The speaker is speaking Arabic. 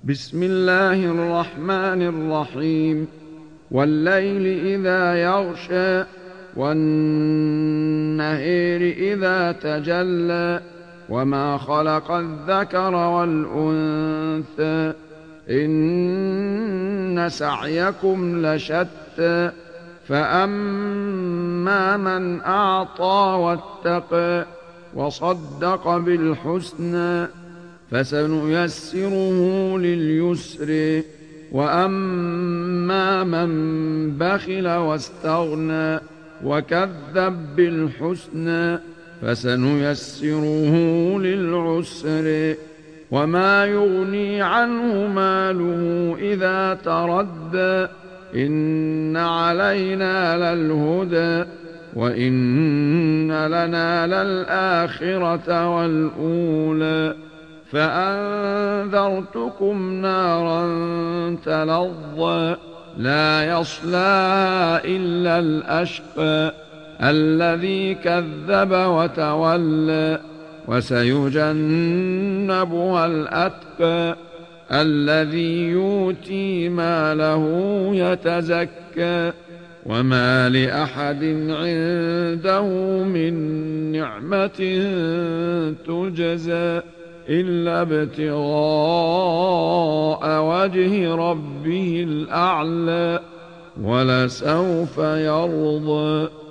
بسم الله الرحمن الرحيم. والليل إذا يغشى والنهار إذا تجلى وما خلق الذكر والأنثى إن سعيكم لشتى فأما من أعطى واتقى وصدق بالحسنى فسنيسره لليسر وأما من بخل واستغنى وكذب بالحسنى فسنيسره للعسر وما يغني عنه ماله إذا تردى إن علينا للهدى وإن لنا للآخرة والأولى فأنذرتكم نارا تلظى لا يصلاها إلا الأشقى الذي كذب وتولى وسيجنبها الأتقى الذي يؤتي ماله يتزكى وما لأحد عنده من نعمة تجزى إلا ابتغاء وجه ربه الأعلى ولسوف يرضى.